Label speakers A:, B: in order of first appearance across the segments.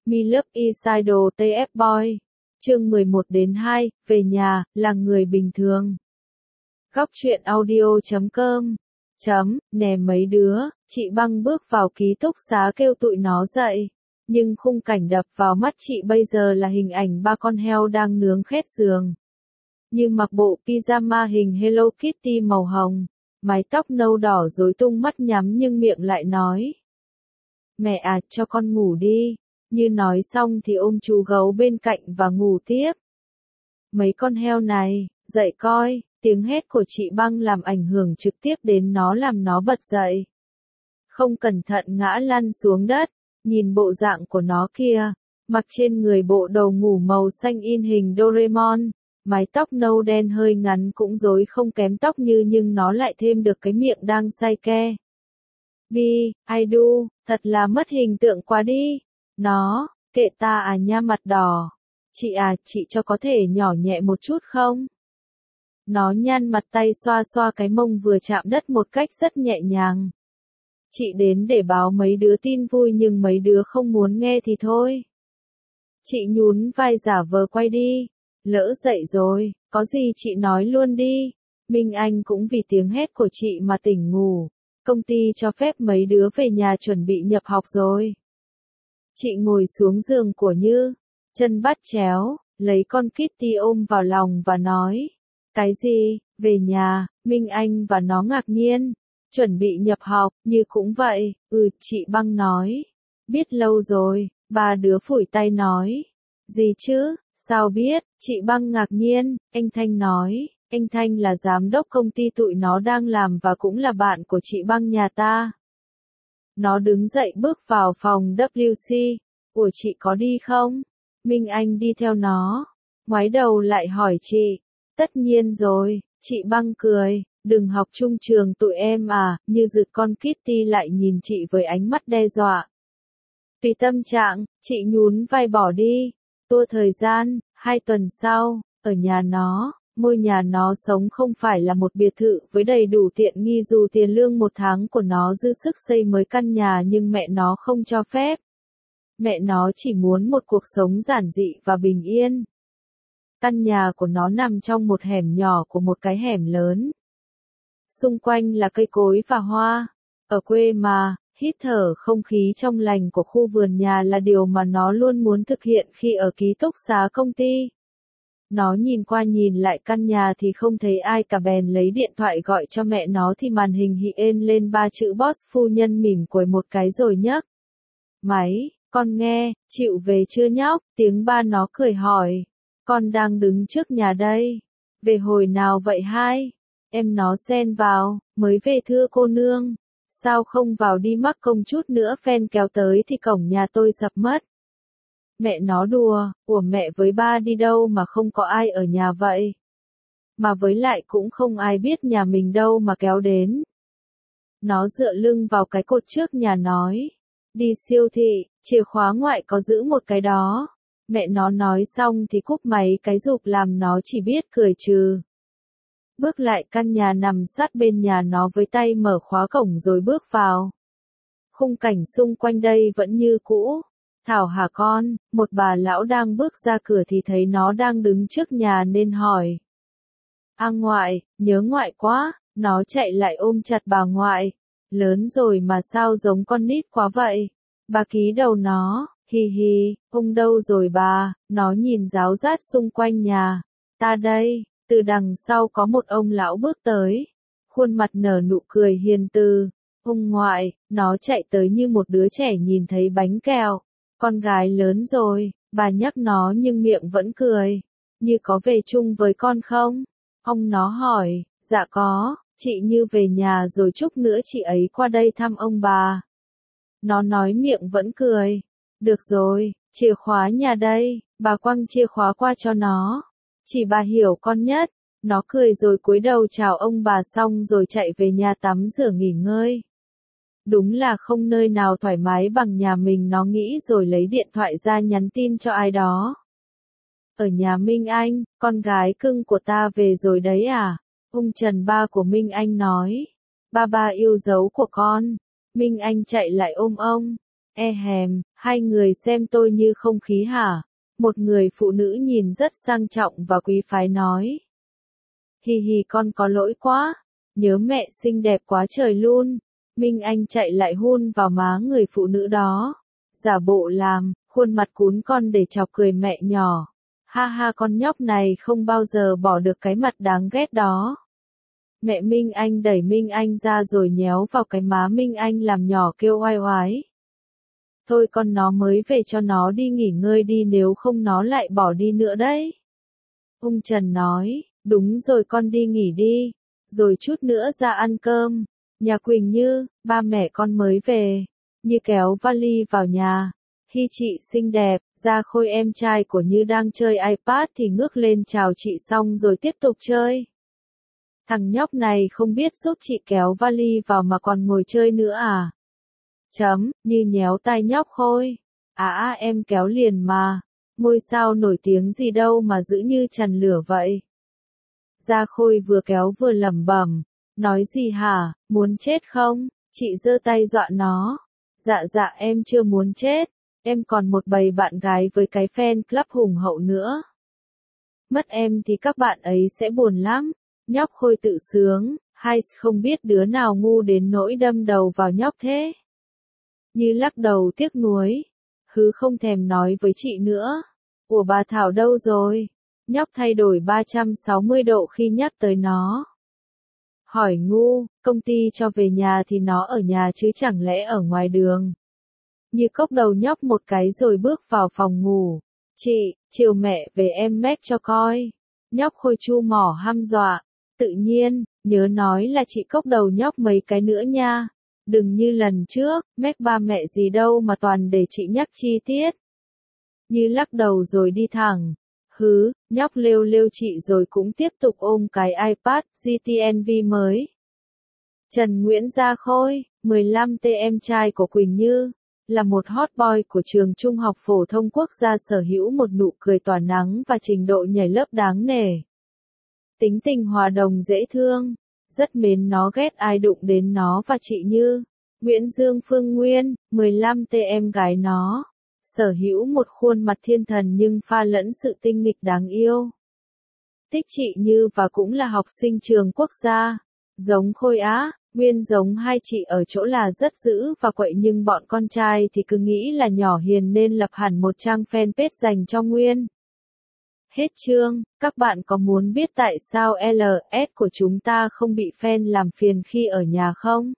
A: Me Love Idol TF Boy. Chương 11-2, về nhà, là người bình thường. Góc truyện audio.com. Nè mấy đứa, chị Băng bước vào ký túc xá kêu tụi nó dậy. Nhưng khung cảnh đập vào mắt chị bây giờ là hình ảnh ba con heo đang nướng khét giường. Như mặc bộ pyjama hình Hello Kitty màu hồng, mái tóc nâu đỏ rối tung, mắt nhắm nhưng miệng lại nói: "Mẹ à, cho con ngủ đi." Như nói xong thì ôm chú gấu bên cạnh và ngủ tiếp. Mấy con heo này, dậy coi, tiếng hét của chị Băng làm ảnh hưởng trực tiếp đến nó, làm nó bật dậy. Không cẩn thận ngã lăn xuống đất, nhìn bộ dạng của nó kìa, mặc trên người bộ đồ ngủ màu xanh in hình Doraemon, mái tóc nâu đen hơi ngắn cũng rối không kém tóc Như, nhưng nó lại thêm được cái miệng đang say ke. Bi, I do, thật là mất hình tượng quá đi. Nó, kệ ta à nha, mặt đỏ. Chị à, chị cho có thể nhỏ nhẹ một chút không? Nó nhăn mặt, tay xoa xoa cái mông vừa chạm đất một cách rất nhẹ nhàng. Chị đến để báo mấy đứa tin vui nhưng mấy đứa không muốn nghe thì thôi. Chị nhún vai giả vờ quay đi. Lỡ dậy rồi, có gì chị nói luôn đi. Minh Anh cũng vì tiếng hét của chị mà tỉnh ngủ. Công ty cho phép mấy đứa về nhà chuẩn bị nhập học rồi. Chị ngồi xuống giường của Như, chân bắt chéo, lấy con Kitty ôm vào lòng và nói: "Cái gì, về nhà?" Minh Anh và nó ngạc nhiên. "Chuẩn bị nhập học." Như cũng vậy. Chị Băng nói. "Biết lâu rồi." Ba đứa phủi tay nói. "Gì chứ, sao biết?" Chị Băng ngạc nhiên. Anh Thanh nói. Anh Thanh là giám đốc công ty tụi nó đang làm và cũng là bạn của chị Băng nhà ta. Nó đứng dậy bước vào phòng WC. "Ủa, chị có đi không?" Minh Anh đi theo nó. Ngoái đầu lại hỏi chị. "Tất nhiên rồi." Chị Băng cười. "Đừng học chung trường tụi em à." Như giựt con Kitty lại nhìn chị với ánh mắt đe dọa. Tùy tâm trạng, chị nhún vai bỏ đi. Tua thời gian, 2 tuần sau, ở nhà nó. Ngôi nhà nó sống không phải là một biệt thự với đầy đủ tiện nghi, dù tiền lương một tháng của nó dư sức xây mới căn nhà, nhưng mẹ nó không cho phép. Mẹ nó chỉ muốn một cuộc sống giản dị và bình yên. Căn nhà của nó nằm trong một hẻm nhỏ của một cái hẻm lớn. Xung quanh là cây cối và hoa. Ở quê mà, hít thở không khí trong lành của khu vườn nhà là điều mà nó luôn muốn thực hiện khi ở ký túc xá công ty. Nó nhìn qua nhìn lại căn nhà thì không thấy ai cả, bèn lấy điện thoại gọi cho mẹ nó thì màn hình hiện lên 3 chữ boss. Phu nhân mỉm cười một cái rồi nhấc máy. "Con nghe, chịu về chưa nhóc?" Tiếng ba nó cười hỏi. "Con đang đứng trước nhà đây." "Về hồi nào vậy hai?" Em nó xen vào. "Mới về thưa cô nương." "Sao không vào đi, mắc công chút nữa phen kéo tới thì cổng nhà tôi sập mất." Mẹ nó đùa. "Ủa, mẹ với ba đi đâu mà không có ai ở nhà vậy? Mà với lại cũng không ai biết nhà mình đâu mà kéo đến." Nó dựa lưng vào cái cột trước nhà nói. "Đi siêu thị, chìa khóa ngoại có giữ một cái đó." Mẹ nó nói xong thì cúp máy cái rụp, làm nó chỉ biết cười trừ. Bước lại căn nhà nằm sát bên nhà nó với tay mở khóa cổng rồi bước vào. Khung cảnh xung quanh đây vẫn như cũ. "Thảo hả con?" Một bà lão đang bước ra cửa thì thấy nó đang đứng trước nhà nên hỏi. "À ngoại, nhớ ngoại quá." Nó chạy lại ôm chặt bà ngoại. "Lớn rồi mà sao giống con nít quá vậy?" Bà ký đầu nó. "Hì hì, ông đâu rồi bà?" Nó nhìn ráo rát xung quanh nhà. "Ta đây." Từ đằng sau có một ông lão bước tới. Khuôn mặt nở nụ cười hiền từ. "Ông ngoại." Nó chạy tới như một đứa trẻ nhìn thấy bánh kẹo. "Con gái lớn rồi." Bà nhắc nó nhưng miệng vẫn cười. "Như có về chung với con không?" Ông nó hỏi. "Dạ có, chị Như về nhà rồi, chút nữa chị ấy qua đây thăm ông bà." Nó nói miệng vẫn cười. "Được rồi, chìa khóa nhà đây." Bà quăng chìa khóa qua cho nó. "Chỉ bà hiểu con nhất." Nó cười rồi cúi đầu chào ông bà xong rồi chạy về nhà tắm rửa nghỉ ngơi. Đúng là không nơi nào thoải mái bằng nhà mình, nó nghĩ rồi lấy điện thoại ra nhắn tin cho ai đó. "Ở nhà Minh Anh, con gái cưng của ta về rồi đấy à?" Ông Trần, ba của Minh Anh nói. "Ba ba yêu dấu của con." Minh Anh chạy lại ôm ông. Hai người xem tôi như không khí hả? Một người phụ nữ nhìn rất sang trọng và quý phái nói. Hì hì con có lỗi quá, nhớ mẹ xinh đẹp quá trời luôn. Minh Anh chạy lại hôn vào má người phụ nữ đó. Giả bộ làm, khuôn mặt cún con để chọc cười mẹ nhỏ. Ha ha con nhóc này không bao giờ bỏ được cái mặt đáng ghét đó. Mẹ Minh Anh đẩy Minh Anh ra rồi nhéo vào cái má Minh Anh làm nhỏ kêu oai oái. Thôi con nó mới về cho nó đi nghỉ ngơi đi nếu không nó lại bỏ đi nữa đấy. Ông Trần nói, đúng rồi con đi nghỉ đi, rồi chút nữa ra ăn cơm. Nhà Quỳnh Như, ba mẹ con mới về. Như kéo vali vào nhà. Hi chị xinh đẹp, Gia Khôi em trai của Như đang chơi iPad thì ngước lên chào chị xong rồi tiếp tục chơi. Thằng nhóc này không biết giúp chị kéo vali vào mà còn ngồi chơi nữa à? Như nhéo tai nhóc Khôi. Em kéo liền mà. Ngôi sao nổi tiếng gì đâu mà giữ như tràn lửa vậy. Gia Khôi vừa kéo vừa lẩm bẩm. Nói gì hả, muốn chết không? Chị giơ tay dọa nó. Dạ em chưa muốn chết. Em còn một bầy bạn gái với cái fan club hùng hậu nữa. Mất em thì các bạn ấy sẽ buồn lắm. Nhóc Khôi tự sướng, hay không biết đứa nào ngu đến nỗi đâm đầu vào nhóc thế. Như lắc đầu tiếc nuối. Không thèm nói với chị nữa. Ủa bà Thảo đâu rồi? Nhóc thay đổi 360 độ khi nhắc tới nó. Hỏi ngu, công ty cho về nhà thì nó ở nhà chứ chẳng lẽ ở ngoài đường. Như cốc đầu nhóc một cái rồi bước vào phòng ngủ. Chị, chiều mẹ về em make cho coi. Nhóc Khôi chu mỏ hăm dọa. Tự nhiên, nhớ nói là chị cốc đầu nhóc mấy cái nữa nha. Đừng như lần trước, make ba mẹ gì đâu mà toàn để chị nhắc chi tiết. Như lắc đầu rồi đi thẳng. Nhóc lêu lêu chị rồi cũng tiếp tục ôm cái iPad GTNV mới. Trần Nguyễn Gia Khôi, 15T em trai của Quỳnh Như, là một hot boy của trường Trung học phổ thông quốc gia sở hữu một nụ cười tỏa nắng và trình độ nhảy lớp đáng nể. Tính tình hòa đồng dễ thương, rất mến nó ghét ai đụng đến nó và chị Như. Nguyễn Dương Phương Nguyên, 15T em gái nó, sở hữu một khuôn mặt thiên thần nhưng pha lẫn sự tinh nghịch đáng yêu. Thích chị Như và cũng là học sinh trường quốc gia. Giống Khôi á, Nguyên giống hai chị ở chỗ là rất dữ và quậy nhưng bọn con trai thì cứ nghĩ là nhỏ hiền nên lập hẳn một trang fanpage dành cho Nguyên. Hết chương, các bạn có muốn biết tại sao LS của chúng ta không bị fan làm phiền khi ở nhà không?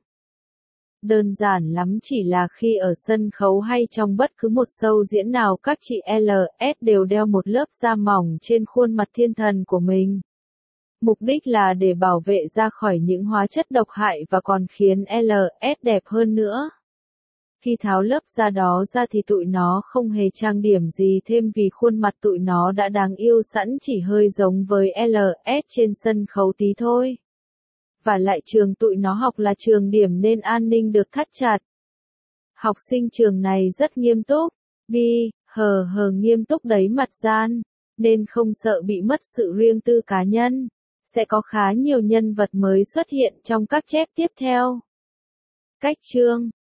A: Đơn giản lắm, chỉ là khi ở sân khấu hay trong bất cứ một show diễn nào các chị LS đều đeo một lớp da mỏng trên khuôn mặt thiên thần của mình. Mục đích là để bảo vệ da khỏi những hóa chất độc hại và còn khiến LS đẹp hơn nữa. Khi tháo lớp da đó ra thì tụi nó không hề trang điểm gì thêm vì khuôn mặt tụi nó đã đáng yêu sẵn, chỉ hơi giống với LS trên sân khấu tí thôi. Và lại trường tụi nó học là trường điểm nên an ninh được thắt chặt. Học sinh trường này rất nghiêm túc, nghiêm túc đấy mặt gian, nên không sợ bị mất sự riêng tư cá nhân. Sẽ có khá nhiều nhân vật mới xuất hiện trong các chép tiếp theo. Cách chương